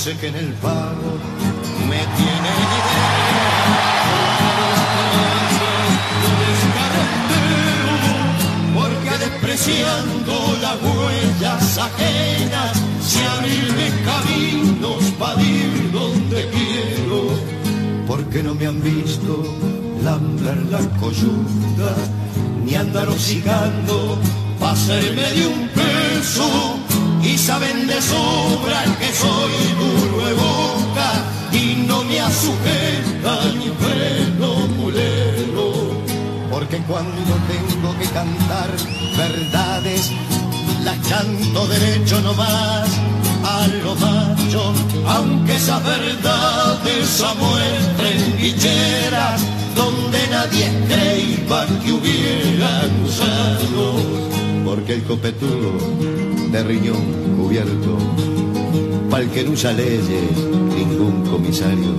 sé que en el pago me tiene idea. Porque despreciando las huellas ajenas, sé abrirme caminos para ir donde quiero. Porque no me han visto lambrar la coyunta, ni andar hocicando pa' hacerme de un peso. Y saben de sobra que soy duro de boca y no me asujeta ni freno mulero. Porque cuando tengo que cantar verdades, las canto derecho nomás a lo macho, aunque esas verdades muestren guilleras donde nadie creía que hubieran usado. Porque el copetudo de riñón cubierto, pa'l que no usa leyes ningún comisario,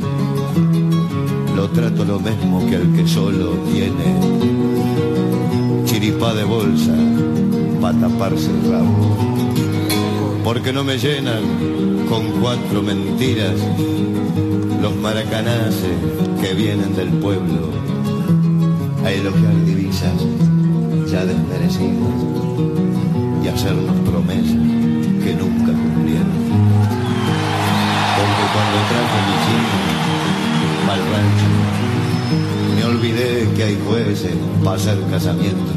lo trato lo mismo que al que solo tiene chiripá de bolsa pa' taparse el rabo. Porque no me llenan con 4 mentiras los maracanaces que vienen del pueblo a elogiar divisas ya desmerecidas y hacernos promesas que nunca cumplieron. Porque cuando traje mi chino mal rancho, me olvidé que hay jueces para hacer casamiento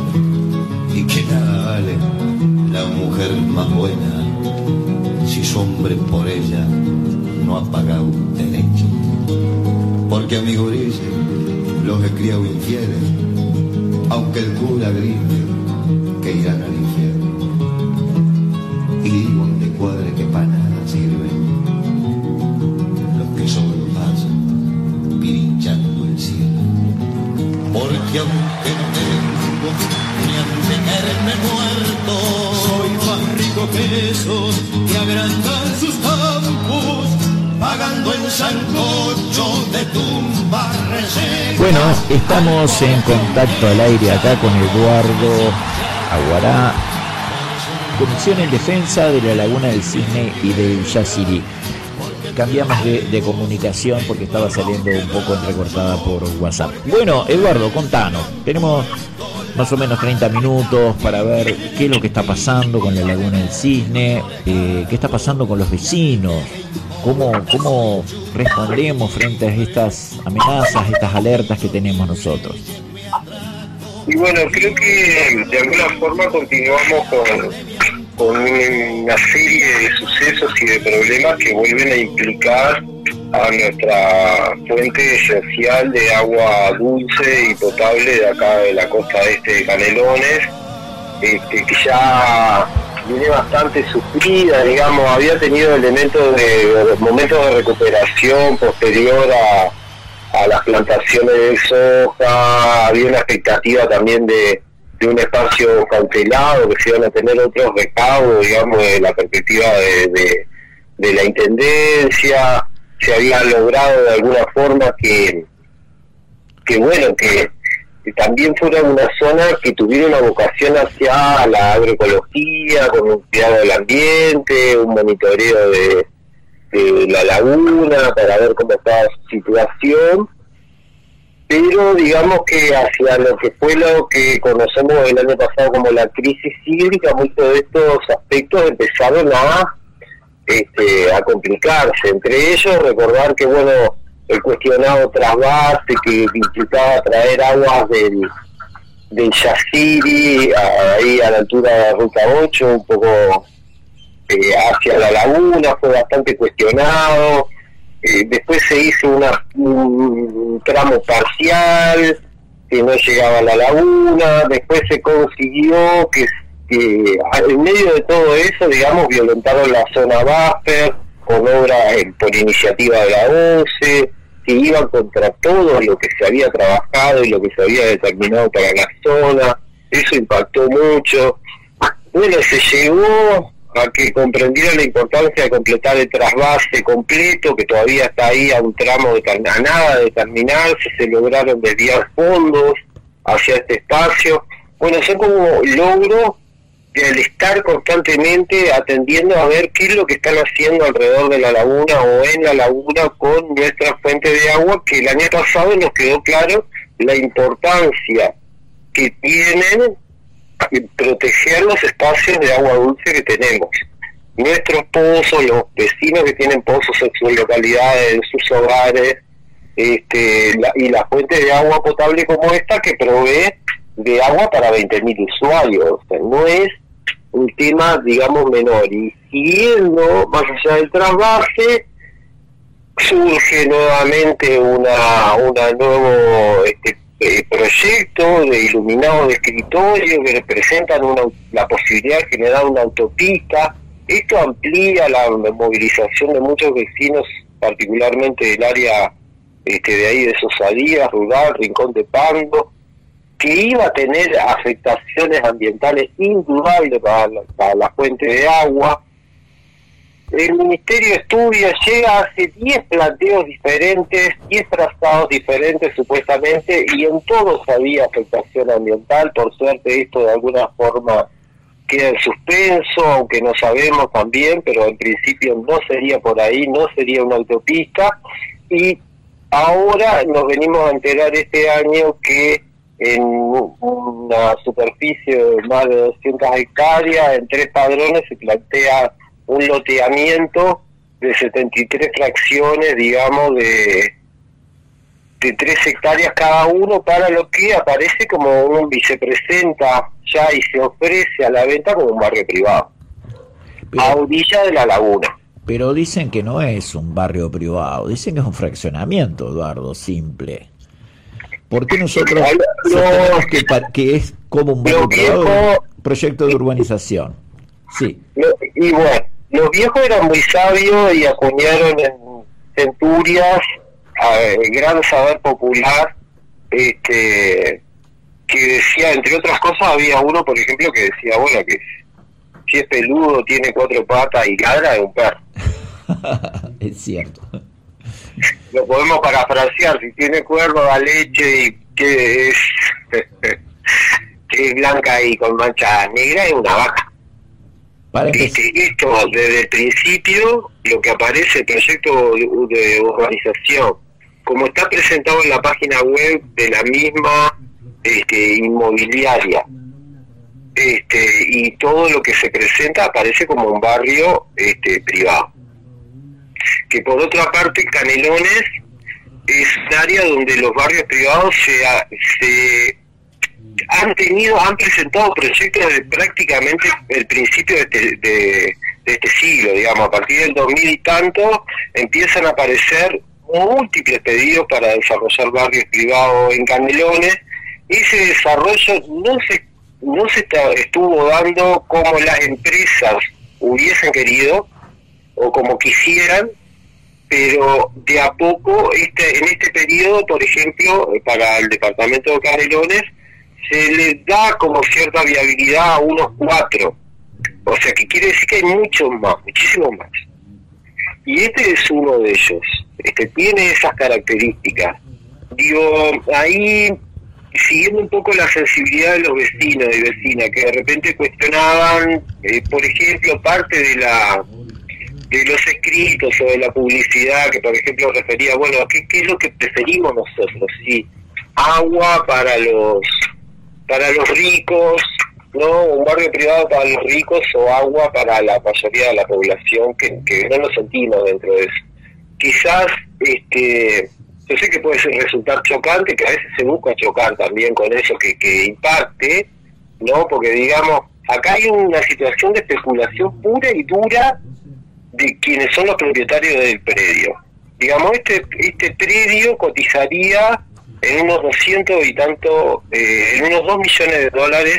y que nada vale la mujer más buena si su hombre por ella no ha pagado derecho. Porque a mi gurises los he criado infieles, aunque el cura grite que irán al infierno. Y digo de cuadre que para nada sirven los que solo pasan pirinchando el cielo. Porque aunque no tengo ni ante caerme muerto, soy más rico que esos que agrandan sus campos, pagando el sancocho de tumbas resecas. Bueno, estamos en contacto al aire acá con Eduardo Aguará, Comisión en Defensa de la Laguna del Cisne y del Yacyretí. Cambiamos de comunicación porque estaba saliendo un poco entrecortada por WhatsApp. Bueno, Eduardo, contanos. Tenemos más o menos 30 minutos para ver qué es lo que está pasando con la Laguna del Cisne, qué está pasando con los vecinos, cómo respondemos frente a estas amenazas, estas alertas que tenemos nosotros. Y bueno, creo que de alguna forma continuamos con una serie de sucesos y de problemas que vuelven a implicar a nuestra fuente esencial de agua dulce y potable de acá de la costa este de Canelones, que ya viene bastante sufrida, digamos, había tenido momentos de recuperación posterior a las plantaciones de soja, había una expectativa también de un espacio cautelado, que se iban a tener otros recaudos, digamos, de la perspectiva de la intendencia. Se había logrado de alguna forma que también fuera una zona que tuviera una vocación hacia la agroecología, con un cuidado del ambiente, un monitoreo de la laguna para ver cómo estaba su situación, pero digamos que hacia lo que fue lo que conocemos el año pasado como la crisis hídrica, muchos de estos aspectos empezaron a complicarse. Entre ellos, recordar que el cuestionado trasvase que implicaba traer aguas del Yacyretí ahí a la altura de la Ruta 8, un poco hacia la laguna, fue bastante cuestionado. Después se hizo un tramo parcial que no llegaba a la laguna. Después se consiguió que en medio de todo eso, digamos, violentaron la zona buffer con obras por iniciativa de la OCE, que iban contra todo lo que se había trabajado y lo que se había determinado para la zona. Eso impactó mucho. Bueno, se llegó a que comprendiera la importancia de completar el trasvase completo, que todavía está ahí a un tramo a nada de terminarse. Se lograron desviar fondos hacia este espacio. Bueno, son como logros del estar constantemente atendiendo a ver qué es lo que están haciendo alrededor de la laguna o en la laguna con nuestra fuente de agua, que el año pasado nos quedó claro la importancia que tienen en proteger los espacios de agua dulce que tenemos. Nuestros pozos, los vecinos que tienen pozos en sus localidades, en sus hogares, y la fuente de agua potable como esta que provee de agua para 20.000 usuarios. O sea, no es un tema, digamos, menor. Y siguiendo más allá del trasvase, surge nuevamente una nuevo proyecto de iluminado de escritorio que representan la posibilidad de generar una autopista. Esto amplía la movilización de muchos vecinos, particularmente del área de ahí de Sosadía, Rural, Rincón de Pando, que iba a tener afectaciones ambientales indudables para la fuente de agua. El Ministerio estudia, llega, hace 10 planteos diferentes, 10 trazados diferentes supuestamente, y en todos había afectación ambiental. Por suerte esto de alguna forma queda en suspenso, aunque no sabemos también, pero en principio no sería por ahí, no sería una autopista. Y ahora nos venimos a enterar este año que en una superficie de más de 200 hectáreas, en 3 padrones, se plantea un loteamiento de 73 fracciones, digamos, de 3 hectáreas cada uno, para lo que aparece como se presenta ya y se ofrece a la venta como un barrio privado, a orilla de la laguna. Pero dicen que no es un barrio privado, dicen que es un fraccionamiento, Eduardo, simple. ¿Por qué nosotros sostenemos que es como un barrio privado, un proyecto de urbanización? Sí. Y bueno, los viejos eran muy sabios y acuñaron en centurias gran saber popular, que decía, entre otras cosas, había uno, por ejemplo, que decía, bueno, que si es peludo, tiene 4 patas y ladra, es un perro. Es cierto. Lo podemos parafrasear: si tiene cuerno, da leche, y que es blanca y con mancha negra, es una vaca. Esto desde el principio, lo que aparece, el proyecto de urbanización, como está presentado en la página web de la misma inmobiliaria, y todo lo que se presenta aparece como un barrio privado. Que por otra parte, Canelones es un área donde los barrios privados han presentado proyectos de prácticamente el principio de este siglo, digamos. A partir del 2000 y tanto empiezan a aparecer múltiples pedidos para desarrollar barrios privados en Canelones. Ese desarrollo no se estuvo dando como las empresas hubiesen querido o como quisieran, pero de a poco en este periodo, por ejemplo, para el departamento de Canelones, se le da como cierta viabilidad a unos 4. O sea, que quiere decir que hay muchos más, muchísimos más. Y este es uno de ellos. Tiene esas características. Digo, ahí, siguiendo un poco la sensibilidad de los vecinos y vecinas, que de repente cuestionaban, por ejemplo, parte de los escritos o de la publicidad, que por ejemplo refería, bueno, ¿qué es lo que preferimos nosotros? ¿Sí? Agua para los ricos, ¿no? Un barrio privado para los ricos, o agua para la mayoría de la población, que no nos sentimos dentro de eso. Quizás, yo sé que puede resultar chocante, que a veces se busca chocar también con eso, que impacte, ¿no? Porque digamos, acá hay una situación de especulación pura y dura de quienes son los propietarios del predio. Digamos, este predio cotizaría en unos 200 y tanto, en unos $2 millones,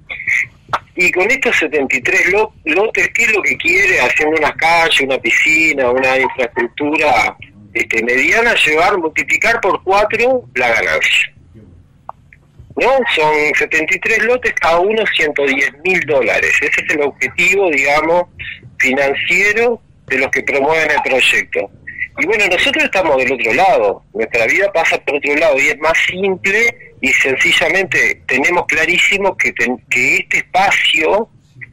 y con estos 73 lotes, ¿qué es lo que quiere? Haciendo unas calles, una piscina, una infraestructura mediana, multiplicar por 4 la ganancia, ¿no? Son 73 lotes, cada uno $110.000. Ese es el objetivo, digamos, financiero de los que promueven el proyecto. Y bueno, nosotros estamos del otro lado, nuestra vida pasa por otro lado, y es más simple, y sencillamente tenemos clarísimo que este espacio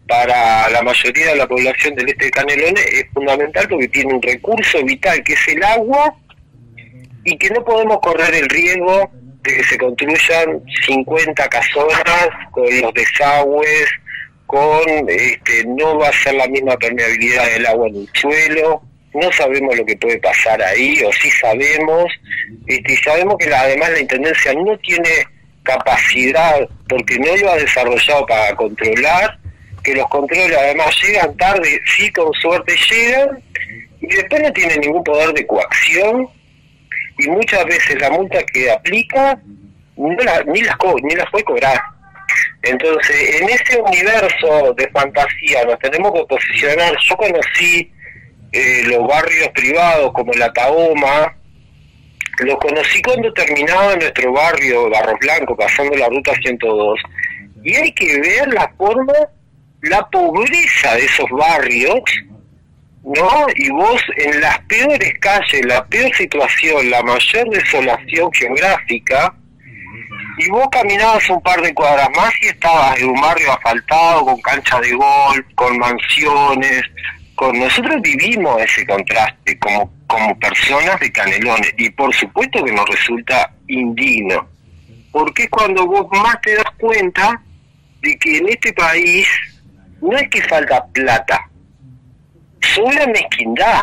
para la mayoría de la población del este de Canelones es fundamental porque tiene un recurso vital que es el agua y que no podemos correr el riesgo de que se construyan 50 casonas con los desagües, no va a ser la misma permeabilidad del agua en el suelo, no sabemos lo que puede pasar ahí, o sí sabemos, y sabemos que además la Intendencia no tiene capacidad, porque no lo ha desarrollado para controlar, que los controles además llegan tarde, sí con suerte llegan, y después no tienen ningún poder de coacción, y muchas veces la multa que aplica ni las puede cobrar. Entonces, en ese universo de fantasía nos tenemos que posicionar. Yo conocí los barrios privados como la Tahoma, los conocí cuando terminaba nuestro barrio Barros Blanco, pasando la ruta 102, y hay que ver la pobreza de esos barrios, ¿no? Y vos en las peores calles, la peor situación, la mayor desolación geográfica, y vos caminabas un par de cuadras más y estabas en un barrio asfaltado, con cancha de golf, con mansiones. Nosotros vivimos ese contraste como personas de Canelones, y por supuesto que nos resulta indigno, porque es cuando vos más te das cuenta de que en este país no es que falta plata, sobra mezquindad.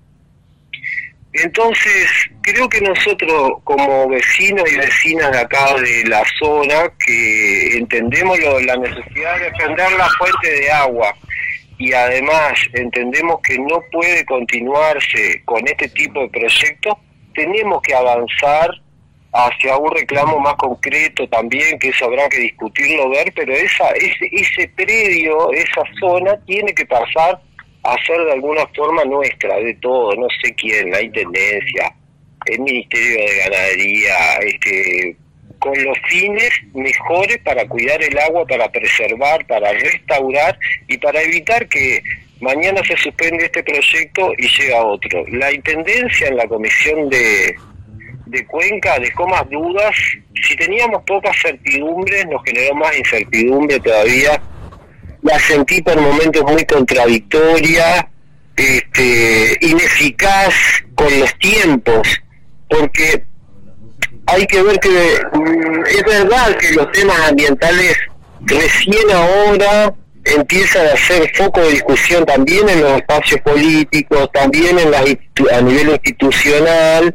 Entonces, creo que nosotros, como vecinos y vecinas de acá de la zona, que entendemos la necesidad de defender la fuente de agua, y además entendemos que no puede continuarse con este tipo de proyectos, tenemos que avanzar hacia un reclamo más concreto también, que eso habrá que discutirlo, ver, pero ese predio, esa zona, tiene que pasar a ser de alguna forma nuestra, de todo, no sé quién, la Intendencia, el Ministerio de Ganadería, con los fines mejores para cuidar el agua, para preservar, para restaurar y para evitar que mañana se suspende este proyecto y llega otro. La Intendencia en la Comisión de Cuenca dejó más dudas. Si teníamos pocas certidumbres, nos generó más incertidumbre todavía. La sentí por momentos muy contradictoria, ineficaz con los tiempos, porque hay que ver que es verdad que los temas ambientales recién ahora empiezan a ser foco de discusión también en los espacios políticos, también a nivel institucional,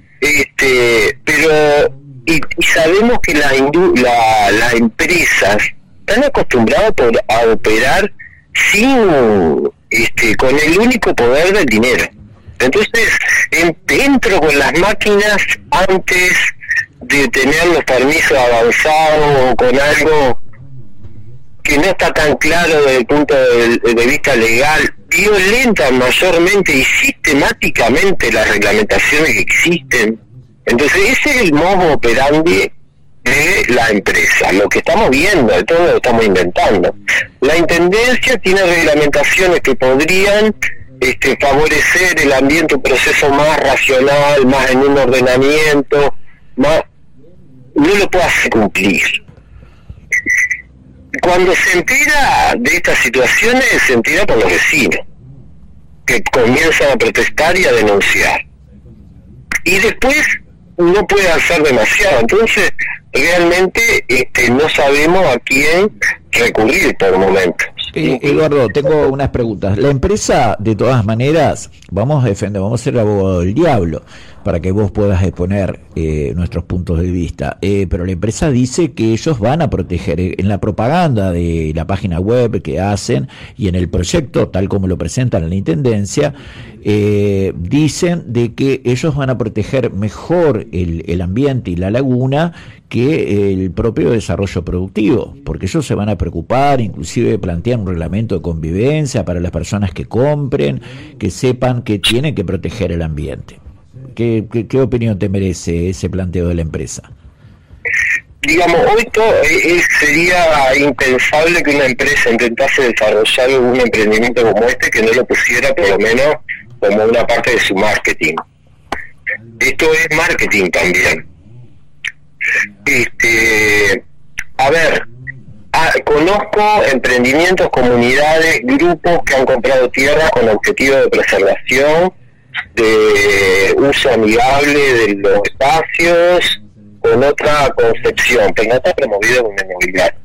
pero sabemos que las empresas están acostumbradas a operar con el único poder del dinero. Entonces, entro con las máquinas antes de tener los permisos avanzados o con algo que no está tan claro desde el punto de vista legal, violentan mayormente y sistemáticamente las reglamentaciones que existen. Entonces, ese es el modo operandi de la empresa, lo que estamos viendo, de todo lo estamos inventando. La Intendencia tiene reglamentaciones que podrían favorecer el ambiente, un proceso más racional, más en un ordenamiento, no lo puede hacer cumplir. Cuando se entera de estas situaciones, se entera por los vecinos, que comienzan a protestar y a denunciar. Y después no puede hacer demasiado, entonces realmente no sabemos a quién recurrir por momentos. Eduardo, tengo unas preguntas. La empresa, de todas maneras, vamos a ser abogado del diablo para que vos puedas exponer nuestros puntos de vista, pero la empresa dice que ellos van a proteger, en la propaganda de la página web que hacen y en el proyecto tal como lo presentan en la Intendencia, dicen de que ellos van a proteger mejor el ambiente y la laguna que el propio desarrollo productivo, porque ellos se van a preocupar, inclusive plantean un reglamento de convivencia para las personas que compren, que sepan que tienen que proteger el ambiente. ¿Qué opinión te merece ese planteo de la empresa? Digamos, hoy sería impensable que una empresa intentase desarrollar un emprendimiento como que no lo pusiera por lo menos como una parte de su marketing. Esto es marketing también. conozco emprendimientos, comunidades, grupos que han comprado tierras con objetivo de preservación, de uso amigable de los espacios, con otra concepción, pero no está promovido en una inmobiliaria.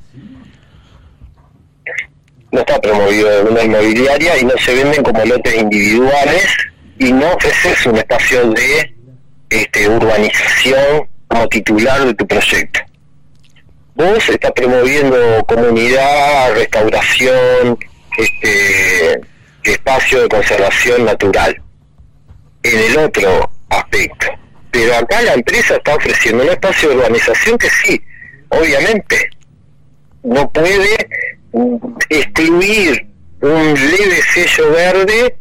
No está promovido en una inmobiliaria y no se venden como lotes individuales y no ofreces un espacio de urbanización como titular de tu proyecto. Vos estás promoviendo comunidad, restauración, espacio de conservación natural, en el otro aspecto. Pero acá la empresa está ofreciendo un espacio de urbanización que sí, obviamente, no puede excluir un leve sello verde,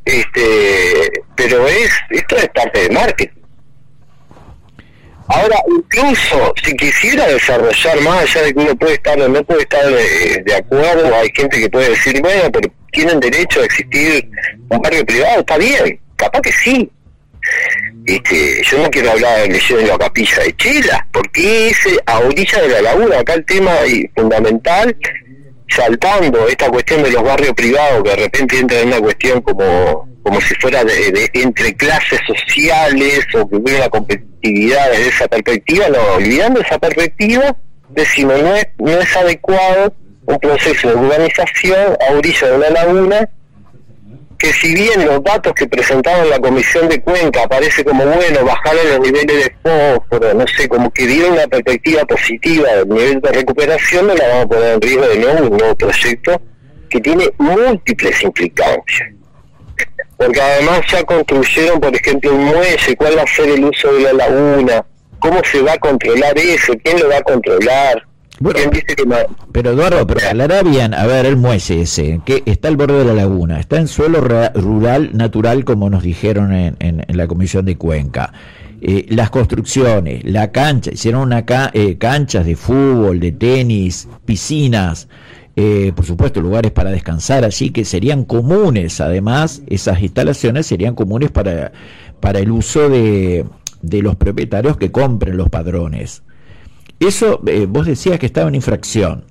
pero esto es parte de marketing. Ahora, incluso si quisiera desarrollar más allá de que uno puede estar o no puede estar de acuerdo, hay gente que puede decir, bueno, pero tienen derecho a existir un barrio privado, está bien, capaz que sí. Yo no quiero hablar de leyendo en la capilla de Chela, porque es a orilla de la laguna, acá el tema fundamental, saltando esta cuestión de los barrios privados, que de repente entra en una cuestión como si fuera de entre clases sociales, o que hubiera una competitividad desde esa perspectiva. No, olvidando esa perspectiva, decimos, no es adecuado un proceso de urbanización a orilla de una laguna, que si bien los datos que presentaron la Comisión de Cuenca parece como, bueno, bajaron los niveles de fósforo, no sé, como que dieron una perspectiva positiva del nivel de recuperación, no la vamos a poner en riesgo de nuevo un nuevo proyecto que tiene múltiples implicancias. Porque además ya construyeron, por ejemplo, un muelle, cuál va a ser el uso de la laguna, cómo se va a controlar eso, quién lo va a controlar. Bueno, pero Eduardo, pero aclará bien, a ver, el muelle ese, que está al borde de la laguna, está en suelo rural, natural, como nos dijeron en la Comisión de Cuenca. Las construcciones, la cancha, hicieron canchas de fútbol, de tenis, piscinas, por supuesto lugares para descansar allí, que serían comunes, además, esas instalaciones serían comunes para el uso de los propietarios que compren los padrones. Eso, vos decías que estaba en infracción.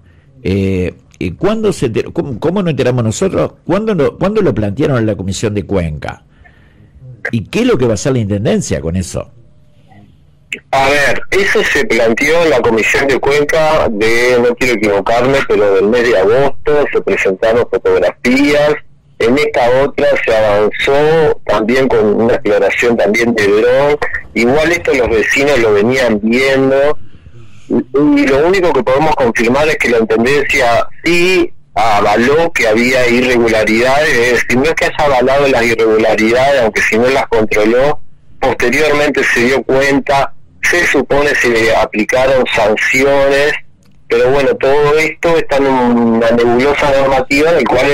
¿Cómo nos enteramos nosotros? ¿Cuándo lo plantearon en la Comisión de Cuenca? ¿Y qué es lo que va a hacer la Intendencia con eso? A ver, eso se planteó en la Comisión de Cuenca no quiero equivocarme, pero del mes de agosto se presentaron fotografías. En esta otra se avanzó también con una exploración también de dron. Igual esto los vecinos lo venían viendo. Y lo único que podemos confirmar es que la Intendencia sí avaló que había irregularidades, es decir, no es que haya avalado las irregularidades, aunque si no las controló, posteriormente se dio cuenta, se supone se aplicaron sanciones, pero bueno, todo esto está en una nebulosa normativa en el cual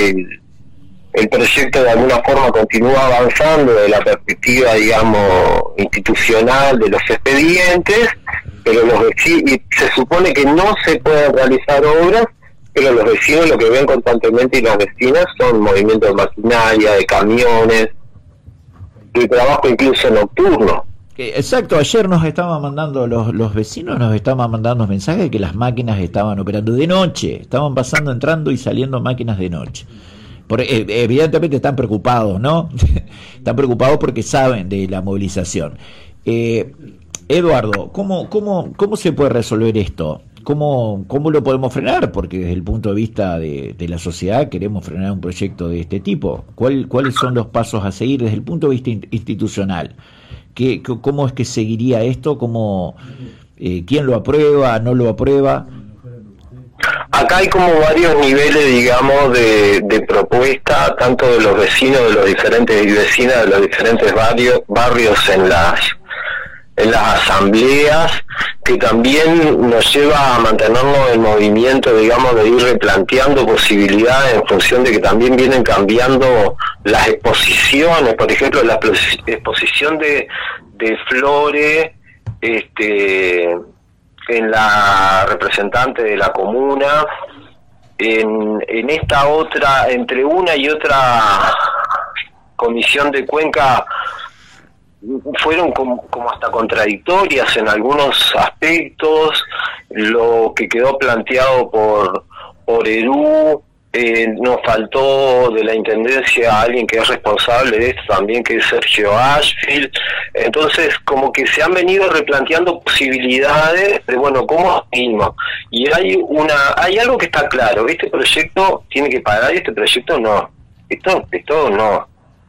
el proyecto de alguna forma continúa avanzando de la perspectiva, digamos, institucional de los expedientes, pero y se supone que no se pueden realizar obras, pero los vecinos lo que ven constantemente y las vecinas son movimientos de maquinaria, de camiones, de trabajo incluso nocturno. Exacto, ayer nos estaban mandando, los vecinos nos estaban mandando mensajes de que las máquinas estaban operando de noche, estaban pasando, entrando y saliendo máquinas de noche. Evidentemente están preocupados, ¿no? Están preocupados porque saben de la movilización. Eduardo, ¿cómo se puede resolver esto? ¿Cómo lo podemos frenar? Porque desde el punto de vista de la sociedad queremos frenar un proyecto de este tipo. ¿Cuáles son los pasos a seguir desde el punto de vista institucional? ¿Cómo es que seguiría esto? ¿Quién lo aprueba? ¿No lo aprueba? Acá hay como varios niveles, digamos, de propuesta, tanto de los vecinos de los diferentes y vecinas de los diferentes barrios en las asambleas, que también nos lleva a mantenernos en movimiento, digamos, de ir replanteando posibilidades en función de que también vienen cambiando las exposiciones. Por ejemplo, la exposición de flores, en la representante de la comuna, en esta otra, entre una y otra comisión de Cuenca, fueron como hasta contradictorias en algunos aspectos. Lo que quedó planteado por Orerú, nos faltó de la Intendencia alguien que es responsable de esto también, que es Sergio Ashfield. Entonces, como que se han venido replanteando posibilidades de, bueno, ¿cómo seguimos? Y hay algo que está claro: este proyecto tiene que parar y este proyecto no. Esto no.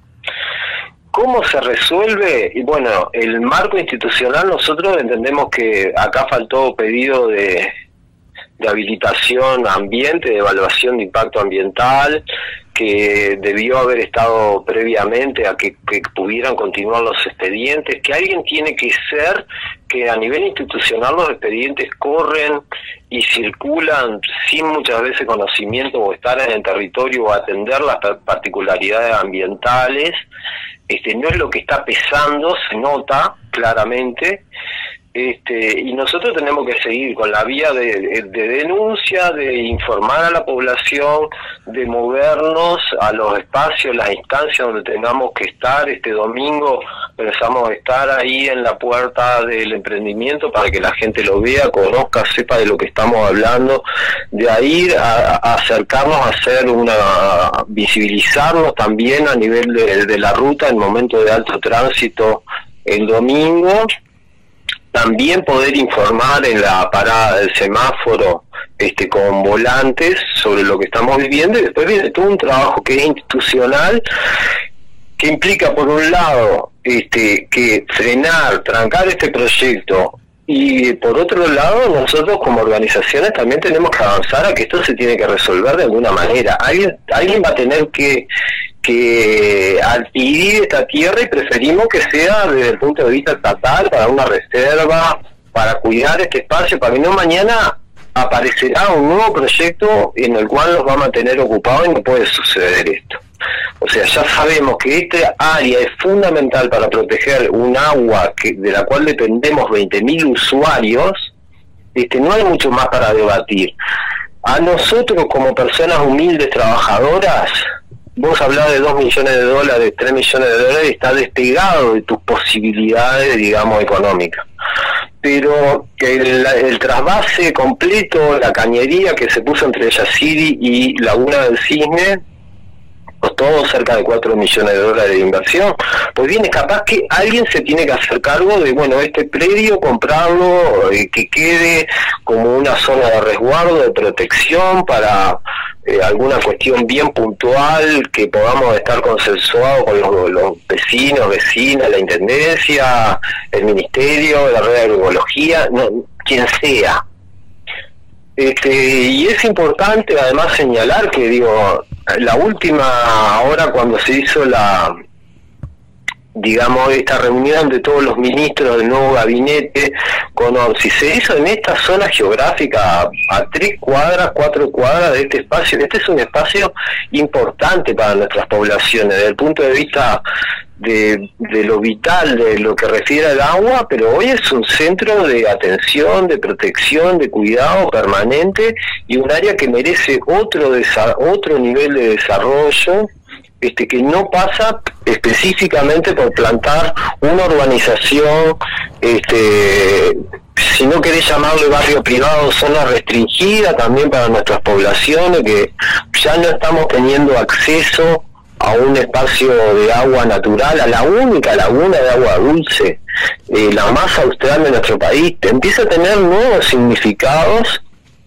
¿Cómo se resuelve? Y bueno, el marco institucional, nosotros entendemos que acá faltó pedido de habilitación ambiente, de evaluación de impacto ambiental, que debió haber estado previamente a que pudieran continuar los expedientes, que alguien tiene que ser que a nivel institucional los expedientes corren y circulan sin muchas veces conocimiento o estar en el territorio o atender las particularidades ambientales. No es lo que está pesando, se nota claramente. Y nosotros tenemos que seguir con la vía de denuncia, de informar a la población, de movernos a los espacios, las instancias donde tengamos que estar. Este domingo pensamos estar ahí en la puerta del emprendimiento para que la gente lo vea, conozca, sepa de lo que estamos hablando, de ahí a acercarnos a hacer visibilizarnos también a nivel de la ruta en momentos de alto tránsito el domingo. También poder informar en la parada del semáforo con volantes sobre lo que estamos viviendo, y después viene todo un trabajo que es institucional, que implica por un lado que frenar, trancar este proyecto, y por otro lado nosotros como organizaciones también tenemos que avanzar a que esto se tiene que resolver de alguna manera. Alguien va a tener que adquirir esta tierra, y preferimos que sea desde el punto de vista estatal, para una reserva, para cuidar este espacio, para que no mañana aparecerá un nuevo proyecto en el cual nos va a mantener ocupados y no puede suceder esto. O sea, ya sabemos que esta área es fundamental para proteger un agua de la cual dependemos 20.000 usuarios. No hay mucho más para debatir. A nosotros como personas humildes, trabajadoras, vos hablás de $2 millones, 3 millones de dólares, está despegado de tus posibilidades, digamos, económicas. Pero el trasvase completo, la cañería que se puso entre Yaciri y Laguna del Cisne, costó cerca de $4 millones de inversión. Pues bien, es capaz que alguien se tiene que hacer cargo de, bueno, este predio, comprarlo, que quede como una zona de resguardo, de protección para alguna cuestión bien puntual, que podamos estar consensuados con los vecinos, vecinas, la Intendencia, el Ministerio, la Red de Agroecología, quien sea. Y es importante además señalar que, digo, la última hora cuando se hizo esta reunión de todos los ministros del nuevo gabinete con ONSI, se hizo en esta zona geográfica a 3 cuadras, 4 cuadras de este espacio. Este es un espacio importante para nuestras poblaciones desde el punto de vista de lo vital, de lo que refiere al agua, pero hoy es un centro de atención, de protección, de cuidado permanente, y un área que merece otro nivel de desarrollo, que no pasa específicamente por plantar una urbanización, si no querés llamarle barrio privado, zona restringida también para nuestras poblaciones, que ya no estamos teniendo acceso a un espacio de agua natural, a la única laguna de agua dulce, la más austral de nuestro país. Empieza a tener nuevos significados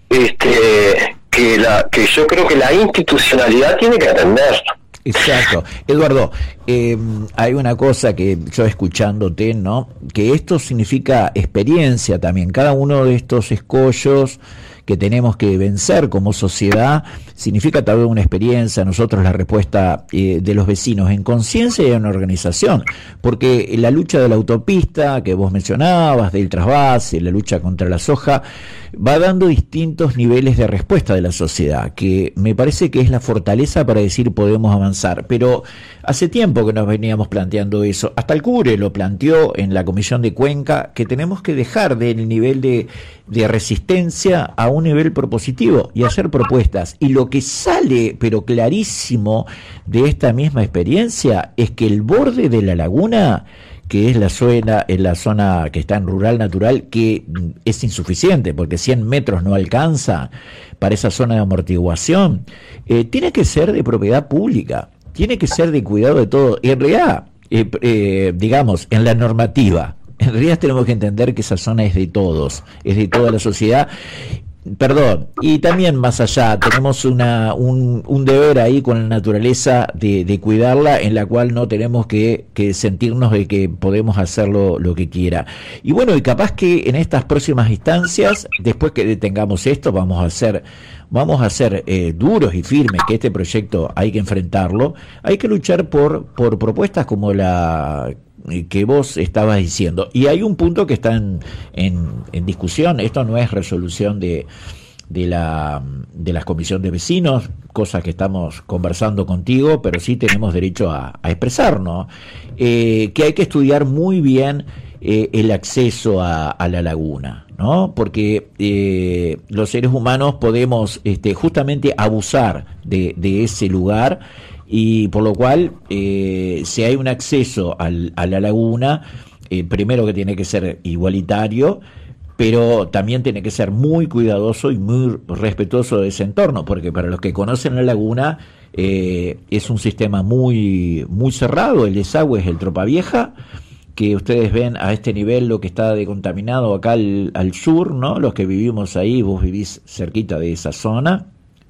que yo creo que la institucionalidad tiene que atender. Exacto. Eduardo, hay una cosa que yo escuchándote, ¿no? Que esto significa experiencia también. Cada uno de estos escollos que tenemos que vencer como sociedad significa tal vez una experiencia. Nosotros la respuesta de los vecinos en conciencia y en organización, porque la lucha de la autopista que vos mencionabas, del trasvase, la lucha contra la soja, va dando distintos niveles de respuesta de la sociedad, que me parece que es la fortaleza para decir podemos avanzar. Pero hace tiempo que nos veníamos planteando eso, hasta el CURE lo planteó en la Comisión de Cuenca, que tenemos que dejar del nivel de resistencia a un nivel propositivo y hacer propuestas. Y lo que sale, pero clarísimo, de esta misma experiencia es que el borde de la laguna que es la zona que está en rural natural, que es insuficiente, porque 100 metros no alcanza para esa zona de amortiguación. Tiene que ser de propiedad pública, tiene que ser de cuidado de todo. Y en realidad, digamos, en la normativa, en realidad tenemos que entender que esa zona es de todos, es de toda la sociedad. Perdón, y también más allá, tenemos un deber ahí con la naturaleza de cuidarla, en la cual no tenemos que sentirnos de que podemos hacerlo lo que quiera. Y bueno, y capaz que en estas próximas instancias, después que detengamos esto, vamos a ser duros y firmes, que este proyecto hay que enfrentarlo, hay que luchar por propuestas como la que vos estabas diciendo. Y hay un punto que está en discusión. Esto no es resolución de la comisión de vecinos, cosa que estamos conversando contigo, pero sí tenemos derecho a expresarnos, que hay que estudiar muy bien el acceso a la laguna, ¿no? Porque los seres humanos podemos justamente abusar de ese lugar, y por lo cual si hay un acceso a la laguna, primero que tiene que ser igualitario, pero también tiene que ser muy cuidadoso y muy respetuoso de ese entorno, porque para los que conocen la laguna, es un sistema muy, muy cerrado. El desagüe es el Tropa Vieja, que ustedes ven a este nivel lo que está decontaminado acá al sur, ¿no? Los que vivimos ahí, vos vivís cerquita de esa zona,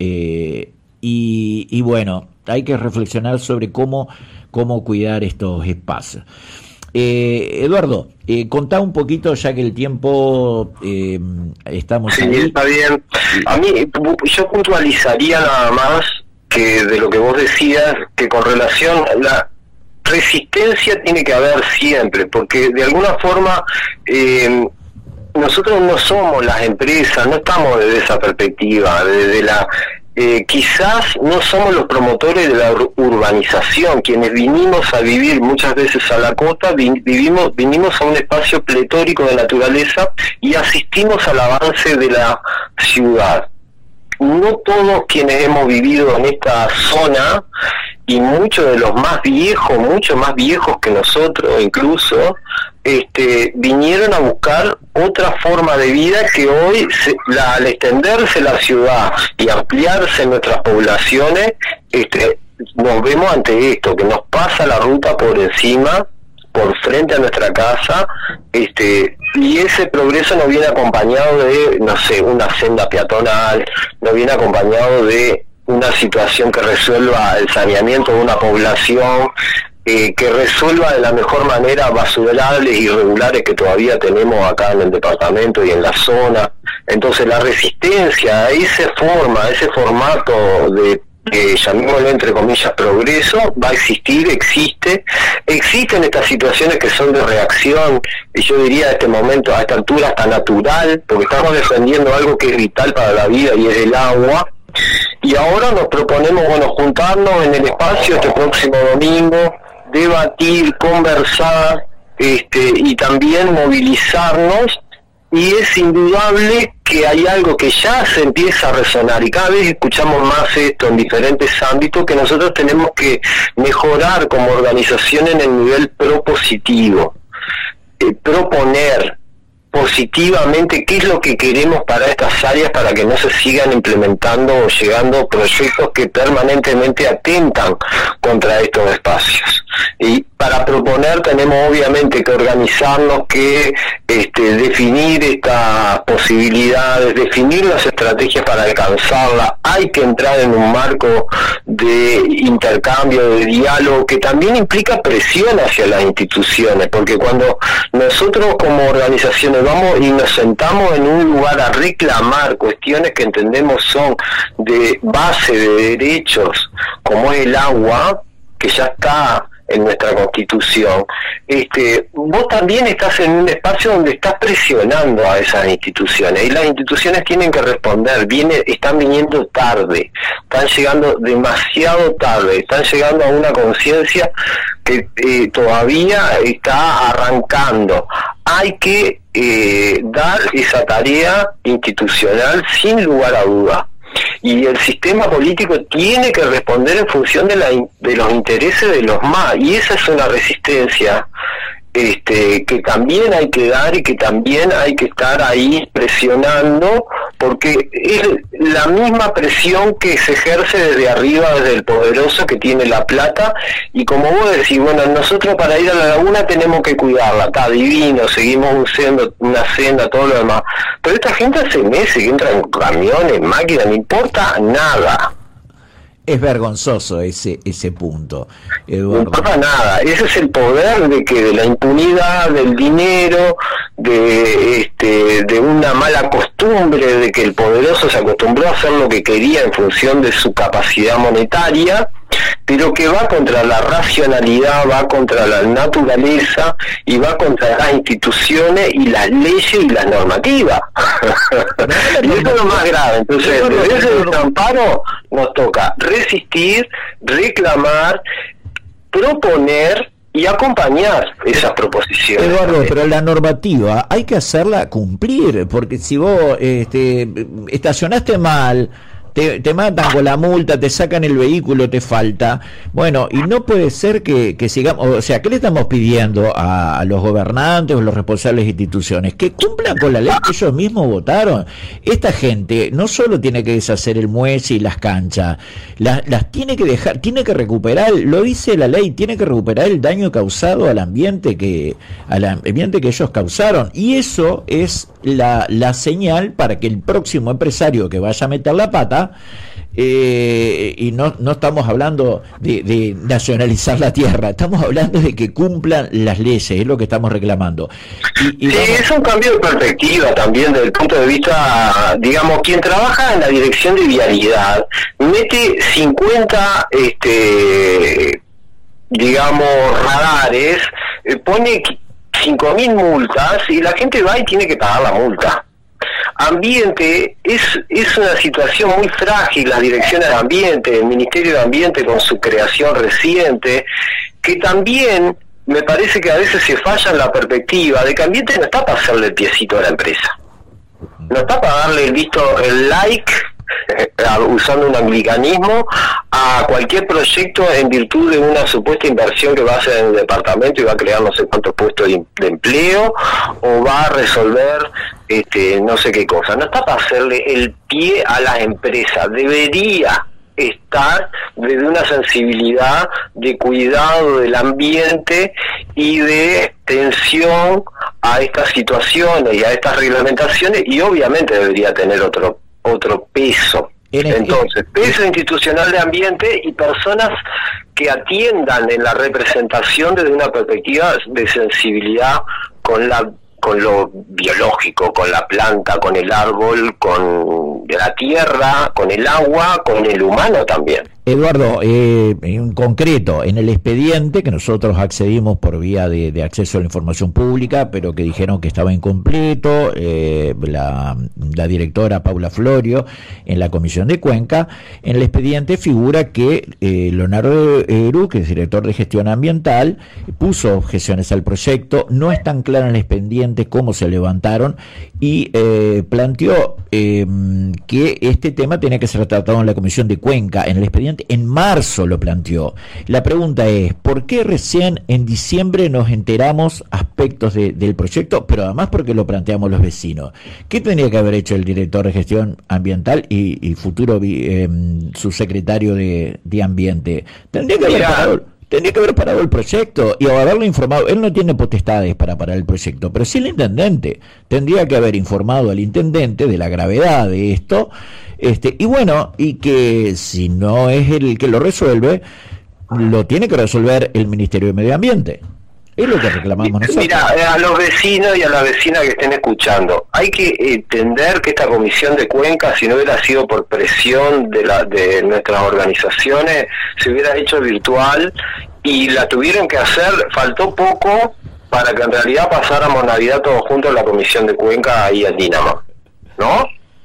y bueno, hay que reflexionar sobre cómo cuidar estos espacios. Eduardo, contá un poquito, ya que el tiempo estamos sí, ahí. Está bien. A mí, yo puntualizaría nada más que de lo que vos decías, que con relación a la resistencia tiene que haber siempre, porque de alguna forma nosotros no somos las empresas, no estamos desde esa perspectiva, desde la quizás no somos los promotores de la urbanización, quienes vinimos a vivir muchas veces a la costa, vinimos a un espacio pletórico de naturaleza y asistimos al avance de la ciudad. No todos quienes hemos vivido en esta zona, y muchos de los más viejos, mucho más viejos que nosotros incluso, vinieron a buscar otra forma de vida que hoy, al extenderse la ciudad y ampliarse nuestras poblaciones, nos vemos ante esto, que nos pasa la ruta por encima, por frente a nuestra casa, y ese progreso nos viene acompañado de, no sé, una senda peatonal, nos viene acompañado de una situación que resuelva el saneamiento de una población, que resuelva de la mejor manera basurales irregulares que todavía tenemos acá en el departamento y en la zona. Entonces la resistencia a esa forma, a ese formato de llamémoslo entre comillas progreso, va a existir, existen estas situaciones que son de reacción, y yo diría a este momento, a esta altura hasta natural, porque estamos defendiendo algo que es vital para la vida y es el agua. Y ahora nos proponemos, juntarnos en el espacio este próximo domingo, debatir, conversar, y también movilizarnos, y es indudable que hay algo que ya se empieza a resonar, y cada vez escuchamos más esto en diferentes ámbitos, que nosotros tenemos que mejorar como organización en el nivel propositivo, proponer positivamente qué es lo que queremos para estas áreas, para que no se sigan implementando o llegando proyectos que permanentemente atentan contra estos espacios. Y para proponer tenemos obviamente que organizarnos, que definir estas posibilidades, definir las estrategias para alcanzarlas. Hay que entrar en un marco de intercambio, de diálogo, que también implica presión hacia las instituciones, porque cuando nosotros como organizaciones vamos y nos sentamos en un lugar a reclamar cuestiones que entendemos son de base de derechos, como es el agua, que ya está en nuestra Constitución, vos también estás en un espacio donde estás presionando a esas instituciones, y las instituciones tienen que responder. Están viniendo tarde, están llegando demasiado tarde, están llegando a una conciencia que todavía está arrancando. Hay que dar esa tarea institucional sin lugar a duda. Y el sistema político tiene que responder en función de los intereses de los más, y esa es una resistencia que también hay que dar y que también hay que estar ahí presionando, porque es la misma presión que se ejerce desde arriba, desde el poderoso que tiene la plata, y como vos decís, bueno, nosotros para ir a la laguna tenemos que cuidarla, está divino, seguimos usando una senda, todo lo demás, pero esta gente hace meses que entra en camiones, máquinas, no importa nada. Es vergonzoso ese punto, Eduardo. No importa nada, ese es el poder de la impunidad, del dinero, de una mala costumbre, de que el poderoso se acostumbró a hacer lo que quería en función de su capacidad monetaria, pero que va contra la racionalidad, va contra la naturaleza y va contra las instituciones y las leyes y las normativas. Y eso es lo más grave. Entonces, desde ese desamparo nos toca resistir, reclamar, proponer y acompañar esas proposiciones. Eduardo, pero la normativa hay que hacerla cumplir, porque si vos estacionaste mal, te matan con la multa, te sacan el vehículo, te falta. Bueno, y no puede ser que sigamos, o sea, ¿qué le estamos pidiendo a los gobernantes o los responsables de instituciones? Que cumplan con la ley que ellos mismos votaron. Esta gente no solo tiene que deshacer el muelle y las canchas, las tiene que dejar, tiene que recuperar, lo dice la ley, tiene que recuperar el daño causado al ambiente que ellos causaron, y eso es la señal para que el próximo empresario que vaya a meter la pata, y no estamos hablando de nacionalizar la tierra, estamos hablando de que cumplan las leyes, es lo que estamos reclamando. Sí, es un cambio de perspectiva también desde el punto de vista, digamos, quien trabaja en la dirección de vialidad mete 50 digamos radares, pone 5.000 multas y la gente va y tiene que pagar la multa. Ambiente es una situación muy frágil, las direcciones de ambiente, el Ministerio de Ambiente con su creación reciente, que también me parece que a veces se falla en la perspectiva de que ambiente no está para hacerle el piecito a la empresa, no está para darle el like, usando un anglicanismo, a cualquier proyecto en virtud de una supuesta inversión que va a hacer en el departamento y va a crear no sé cuántos puestos de empleo, o va a resolver no sé qué cosa. No está para hacerle el pie a las empresas, debería estar desde una sensibilidad de cuidado del ambiente y de atención a estas situaciones y a estas reglamentaciones, y obviamente debería tener otro peso. Entonces, peso institucional de ambiente y personas que atiendan en la representación desde una perspectiva de sensibilidad con lo biológico, con la planta, con el árbol, con la tierra, con el agua, con el humano también. Eduardo, en concreto, en el expediente que nosotros accedimos por vía de acceso a la información pública, pero que dijeron que estaba incompleto, la directora Paula Florio, en la Comisión de Cuenca, en el expediente figura que Leonardo Eru, que es director de gestión ambiental, puso objeciones al proyecto, no es tan claro en el expediente cómo se levantaron, y planteó que este tema tenía que ser tratado en la Comisión de Cuenca. En el expediente en marzo lo planteó. La pregunta es, ¿por qué recién en diciembre nos enteramos aspectos del proyecto, pero además porque lo planteamos los vecinos? ¿Qué tendría que haber hecho el director de gestión ambiental y futuro subsecretario de ambiente? Tendría que haber parado el proyecto y haberlo informado. Él no tiene potestades para parar el proyecto, pero sí el intendente. Tendría que haber informado al intendente de la gravedad de esto, y bueno, y que si no es el que lo resuelve, lo tiene que resolver el Ministerio de Medio Ambiente. Es lo que reclamamos nosotros. Mira, a los vecinos y a las vecinas que estén escuchando, hay que entender que esta comisión de Cuenca, si no hubiera sido por presión de nuestras organizaciones, se hubiera hecho virtual y la tuvieron que hacer, faltó poco para que en realidad pasáramos Navidad todos juntos en la comisión de Cuenca ahí en Dinamo, ¿no?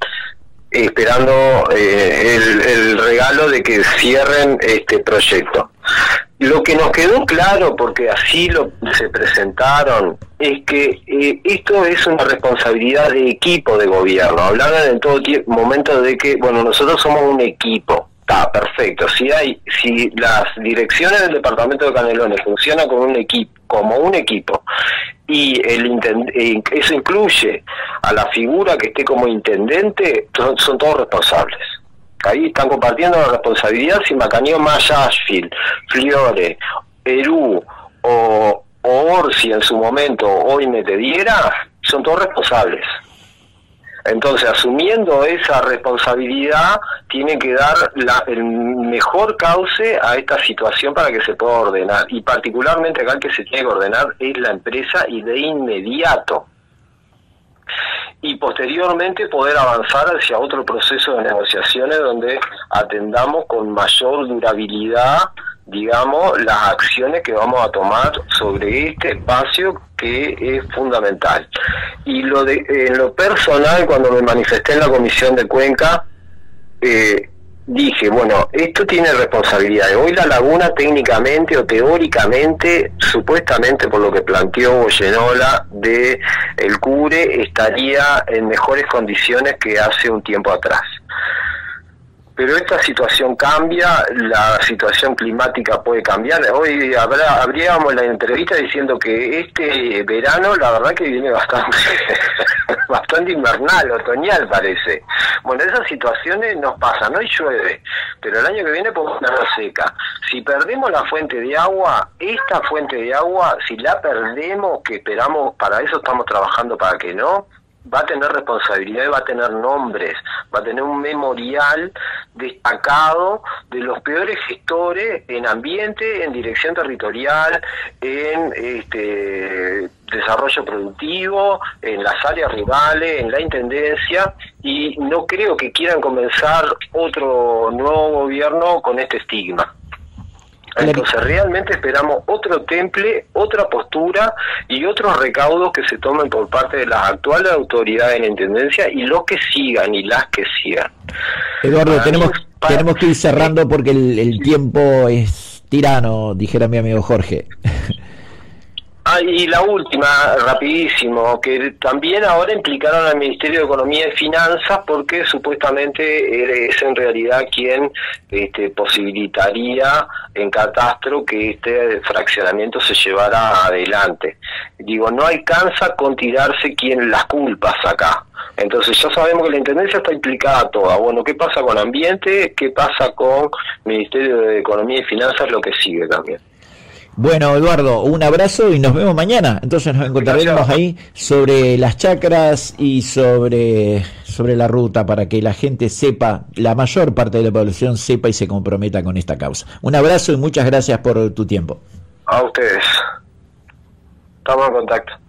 Esperando el regalo de que cierren este proyecto. Lo que nos quedó claro, porque así se presentaron, es que esto es una responsabilidad de equipo de gobierno. Hablaban en todo momento de que, bueno, nosotros somos un equipo. Está perfecto. Si las direcciones del departamento de Canelones funcionan como un equipo, y eso incluye a la figura que esté como intendente, son todos responsables. Ahí están compartiendo la responsabilidad. Si Macaneó más Ashfield, Fiore, Perú o Orsi en su momento hoy me te diera, son todos responsables. Entonces, asumiendo esa responsabilidad, tiene que dar el mejor cauce a esta situación para que se pueda ordenar. Y particularmente acá el que se tiene que ordenar es la empresa, y de inmediato. Y posteriormente poder avanzar hacia otro proceso de negociaciones donde atendamos con mayor durabilidad, digamos, las acciones que vamos a tomar sobre este espacio que es fundamental. Y en lo personal, cuando me manifesté en la Comisión de Cuenca, dije, bueno, esto tiene responsabilidades. Hoy la laguna técnicamente o teóricamente, supuestamente por lo que planteó Goyenola de el CURE, estaría en mejores condiciones que hace un tiempo atrás. Pero esta situación cambia, la situación climática puede cambiar. Hoy abríamos la entrevista diciendo que este verano la verdad que viene bastante invernal, otoñal parece. Bueno, esas situaciones nos pasan, hoy llueve, pero el año que viene podemos tener seca. Si perdemos la fuente de agua, esta fuente de agua, si la perdemos, que esperamos, para eso estamos trabajando para que no, va a tener responsabilidad, va a tener nombres, va a tener un memorial destacado de los peores gestores en ambiente, en dirección territorial, en desarrollo productivo, en las áreas rurales, en la intendencia, y no creo que quieran comenzar otro nuevo gobierno con este estigma. Entonces realmente esperamos otro temple, otra postura y otros recaudos que se tomen por parte de las actuales autoridades de la Intendencia y los que sigan y las que sigan. Eduardo, tenemos que ir cerrando porque el tiempo es tirano, dijera mi amigo Jorge. Y la última, rapidísimo, que también ahora implicaron al Ministerio de Economía y Finanzas porque supuestamente es en realidad quien posibilitaría en catastro que este fraccionamiento se llevara adelante. Digo, no alcanza con tirarse las culpas acá. Entonces ya sabemos que la Intendencia está implicada toda. Bueno, ¿qué pasa con Ambiente? ¿Qué pasa con Ministerio de Economía y Finanzas? Lo que sigue también. Bueno, Eduardo, un abrazo y nos vemos mañana. Entonces nos encontraremos ahí sobre las chacras y sobre la ruta para que la gente sepa, la mayor parte de la población sepa y se comprometa con esta causa. Un abrazo y muchas gracias por tu tiempo. A ustedes. Estamos en contacto.